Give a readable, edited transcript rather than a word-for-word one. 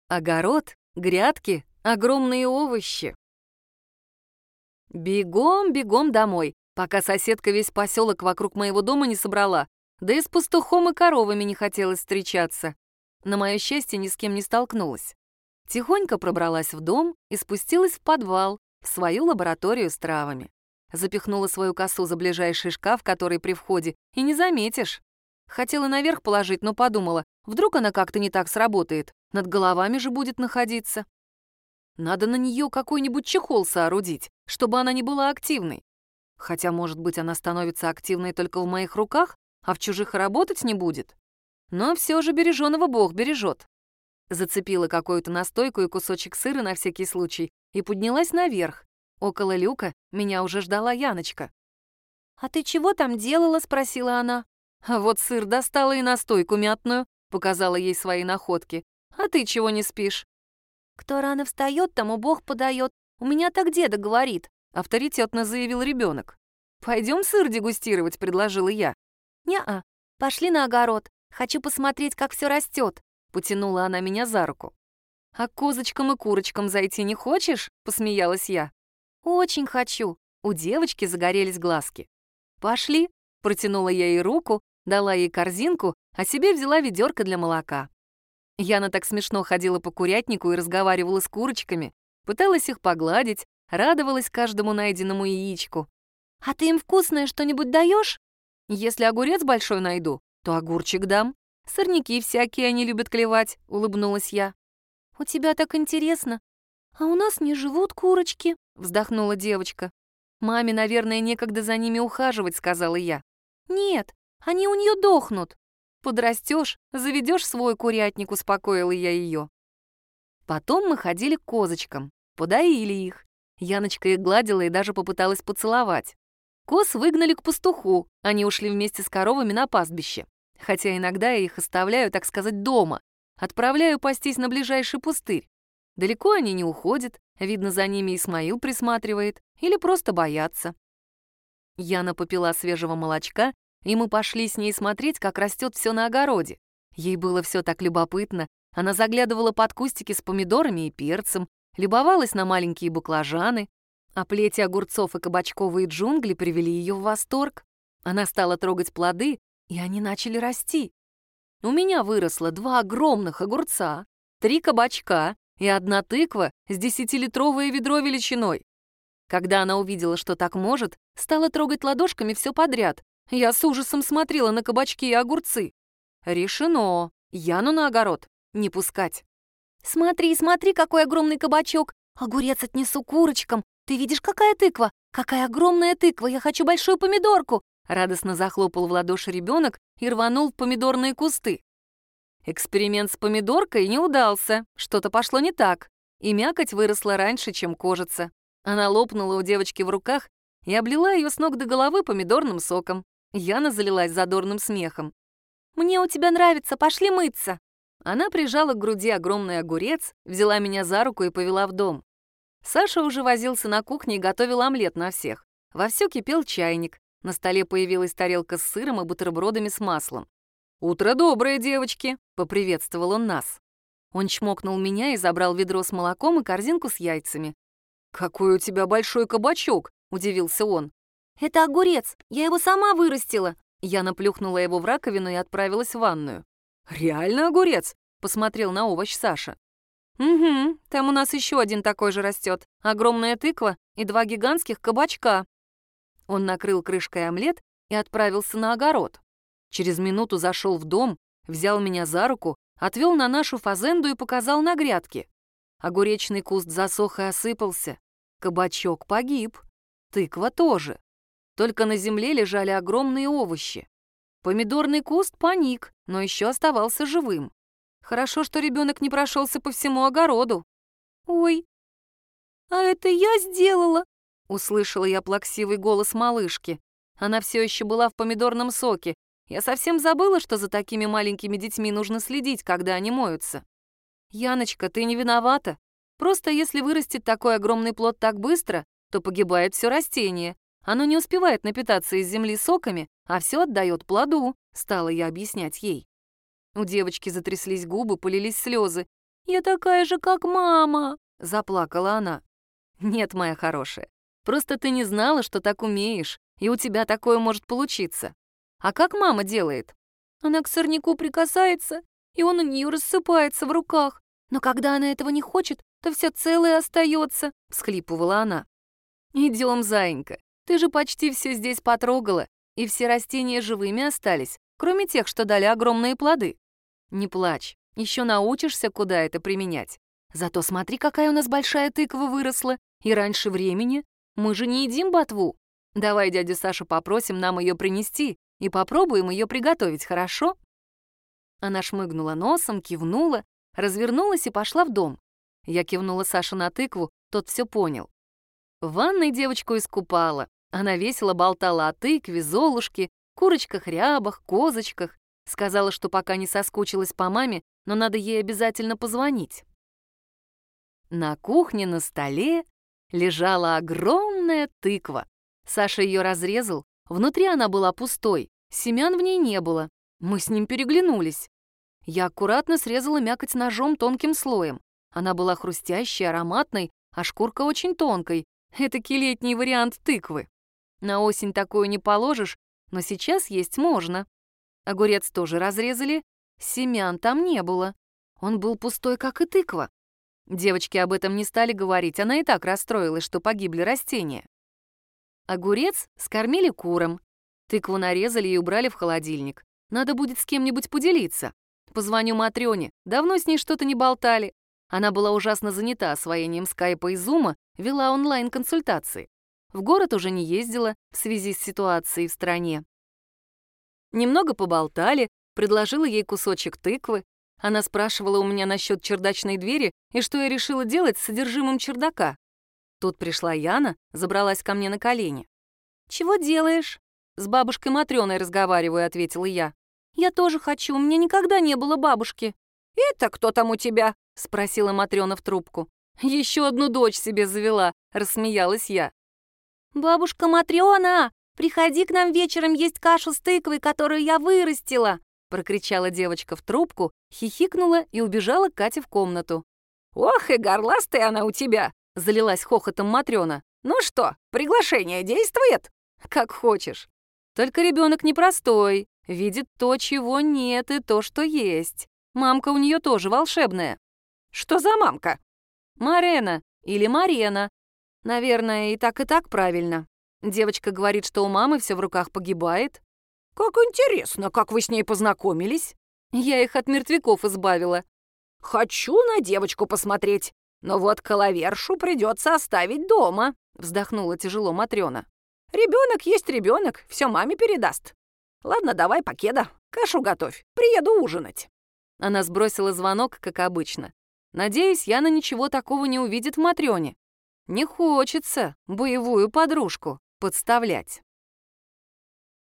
Огород, грядки, огромные овощи. Бегом, бегом домой, пока соседка весь поселок вокруг моего дома не собрала, да и с пастухом и коровами не хотелось встречаться. На мое счастье, ни с кем не столкнулась. Тихонько пробралась в дом и спустилась в подвал, в свою лабораторию с травами. Запихнула свою косу за ближайший шкаф, который при входе, и не заметишь. Хотела наверх положить, но подумала, вдруг она как-то не так сработает, над головами же будет находиться. Надо на нее какой-нибудь чехол соорудить, чтобы она не была активной. Хотя, может быть, она становится активной только в моих руках, а в чужих и работать не будет. Но все же береженого Бог бережет. Зацепила какую-то настойку и кусочек сыра на всякий случай и поднялась наверх. Около люка меня уже ждала Яночка. «А ты чего там делала?» — спросила она. «А вот сыр достала и настойку мятную», — показала ей свои находки. «А ты чего не спишь?» «Кто рано встает, тому Бог подает. У меня так деда говорит», — авторитетно заявил ребенок. «Пойдем сыр дегустировать», — предложила я. «Не-а, пошли на огород. Хочу посмотреть, как все растет», — потянула она меня за руку. «А к козочкам и курочкам зайти не хочешь?» — посмеялась я. «Очень хочу». У девочки загорелись глазки. «Пошли», — протянула я ей руку, дала ей корзинку, а себе взяла ведерко для молока. Яна так смешно ходила по курятнику и разговаривала с курочками, пыталась их погладить, радовалась каждому найденному яичку. «А ты им вкусное что-нибудь даешь? Если огурец большой найду, то огурчик дам. Сорняки всякие они любят клевать», — улыбнулась я. «У тебя так интересно. А у нас не живут курочки», — вздохнула девочка. «Маме, наверное, некогда за ними ухаживать», — сказала я. «Нет, они у нее дохнут. Подрастешь, заведешь свой курятник», — успокоила я ее. Потом мы ходили к козочкам, подоили их. Яночка их гладила и даже попыталась поцеловать. Коз выгнали к пастуху, они ушли вместе с коровами на пастбище. Хотя иногда я их оставляю, так сказать, дома. Отправляю пастись на ближайший пустырь. Далеко они не уходят, видно, за ними Исмаил присматривает, или просто боятся. Яна попила свежего молочка, и мы пошли с ней смотреть, как растет все на огороде. Ей было все так любопытно. Она заглядывала под кустики с помидорами и перцем, любовалась на маленькие баклажаны, а плети огурцов и кабачковые джунгли привели ее в восторг. Она стала трогать плоды, и они начали расти. У меня выросло 2 огромных огурца, 3 кабачка и 1 тыква с 10-литровое ведро величиной. Когда она увидела, что так может, стала трогать ладошками все подряд. Я с ужасом смотрела на кабачки и огурцы. Решено. Яну на огород не пускать. «Смотри, смотри, какой огромный кабачок! Огурец отнесу курочкам! Ты видишь, какая тыква? Какая огромная тыква! Я хочу большую помидорку!» Радостно захлопал в ладоши ребенок и рванул в помидорные кусты. Эксперимент с помидоркой не удался, что-то пошло не так, и мякоть выросла раньше, чем кожица. Она лопнула у девочки в руках и облила ее с ног до головы помидорным соком. Яна залилась задорным смехом. «Мне у тебя нравится, пошли мыться!» Она прижала к груди огромный огурец, взяла меня за руку и повела в дом. Саша уже возился на кухне и готовил омлет на всех. Вовсю кипел чайник. На столе появилась тарелка с сыром и бутербродами с маслом. «Утро доброе, девочки!» — поприветствовал он нас. Он чмокнул меня и забрал ведро с молоком и корзинку с яйцами. «Какой у тебя большой кабачок!» — удивился он. «Это огурец, я его сама вырастила!» Я наплюхнула его в раковину и отправилась в ванную. «Реально огурец?» — посмотрел на овощ Саша. «Угу, там у нас еще один такой же растет. Огромная тыква и 2 гигантских кабачка». Он накрыл крышкой омлет и отправился на огород. Через минуту зашел в дом, взял меня за руку, отвел на нашу фазенду и показал на грядки. Огуречный куст засох и осыпался. Кабачок погиб. Тыква тоже. Только на земле лежали огромные овощи. Помидорный куст паник, но еще оставался живым. Хорошо, что ребенок не прошелся по всему огороду. «Ой, а это я сделала!» — услышала я плаксивый голос малышки. Она все еще была в помидорном соке. Я совсем забыла, что за такими маленькими детьми нужно следить, когда они моются. «Яночка, ты не виновата. Просто если вырастет такой огромный плод так быстро, то погибает все растение. Оно не успевает напитаться из земли соками, а все отдает плоду», — стала я объяснять ей. У девочки затряслись губы, полились слезы. «Я такая же, как мама!» — заплакала она. «Нет, моя хорошая, просто ты не знала, что так умеешь, и у тебя такое может получиться. А как мама делает?» «Она к сорняку прикасается, и он у нее рассыпается в руках. Но когда она этого не хочет, то все целое остается», — всхлипывала она. «Идем, заинька, ты же почти все здесь потрогала, и все растения живыми остались, кроме тех, что дали огромные плоды. Не плачь, еще научишься, куда это применять. Зато смотри, какая у нас большая тыква выросла, и раньше времени. Мы же не едим ботву. Давай дядю Сашу попросим нам ее принести и попробуем ее приготовить, хорошо?» Она шмыгнула носом, кивнула, развернулась и пошла в дом. Я кивнула Саше на тыкву, тот все понял. В ванной девочку искупала. Она весело болтала о тыкве, золушке, курочках-рябах, козочках. Сказала, что пока не соскучилась по маме, но надо ей обязательно позвонить. На кухне на столе лежала огромная тыква. Саша ее разрезал, внутри она была пустой, семян в ней не было. Мы с ним переглянулись. Я аккуратно срезала мякоть ножом тонким слоем. Она была хрустящей, ароматной, а шкурка очень тонкой. Этакий летний вариант тыквы. На осень такую не положишь, но сейчас есть можно. Огурец тоже разрезали, семян там не было. Он был пустой, как и тыква. Девочки об этом не стали говорить, она и так расстроилась, что погибли растения. Огурец скормили курам. Тыкву нарезали и убрали в холодильник. Надо будет с кем-нибудь поделиться. Позвоню Матрёне, давно с ней что-то не болтали. Она была ужасно занята освоением скайпа и зума, вела онлайн-консультации. В город уже не ездила в связи с ситуацией в стране. Немного поболтали, предложила ей кусочек тыквы. Она спрашивала у меня насчет чердачной двери и что я решила делать с содержимым чердака. Тут пришла Яна, забралась ко мне на колени. «Чего делаешь?» «С бабушкой Матрёной разговариваю», — ответила я. «Я тоже хочу, у меня никогда не было бабушки». «Это кто там у тебя?» — спросила Матрёна в трубку. «Еще одну дочь себе завела», — рассмеялась я. «Бабушка Матрёна, приходи к нам вечером есть кашу с тыквой, которую я вырастила», — прокричала девочка в трубку, хихикнула и убежала к Кате в комнату. «Ох, и горластая она у тебя!» — залилась хохотом Матрёна. «Ну что, приглашение действует?» «Как хочешь. Только ребенок непростой, видит то, чего нет, и то, что есть. Мамка у нее тоже волшебная». «Что за мамка?» «Марена или Марена. Наверное, и так правильно. Девочка говорит, что у мамы все в руках погибает». «Как интересно, как вы с ней познакомились?» «Я их от мертвяков избавила». «Хочу на девочку посмотреть, но вот коловершу придется оставить дома», — вздохнула тяжело Матрёна. «Ребенок есть ребенок, все маме передаст. Ладно, давай, Покеда, кашу готовь, приеду ужинать». Она сбросила звонок, как обычно. Надеюсь, Яна ничего такого не увидит в Матрёне. Не хочется боевую подружку подставлять.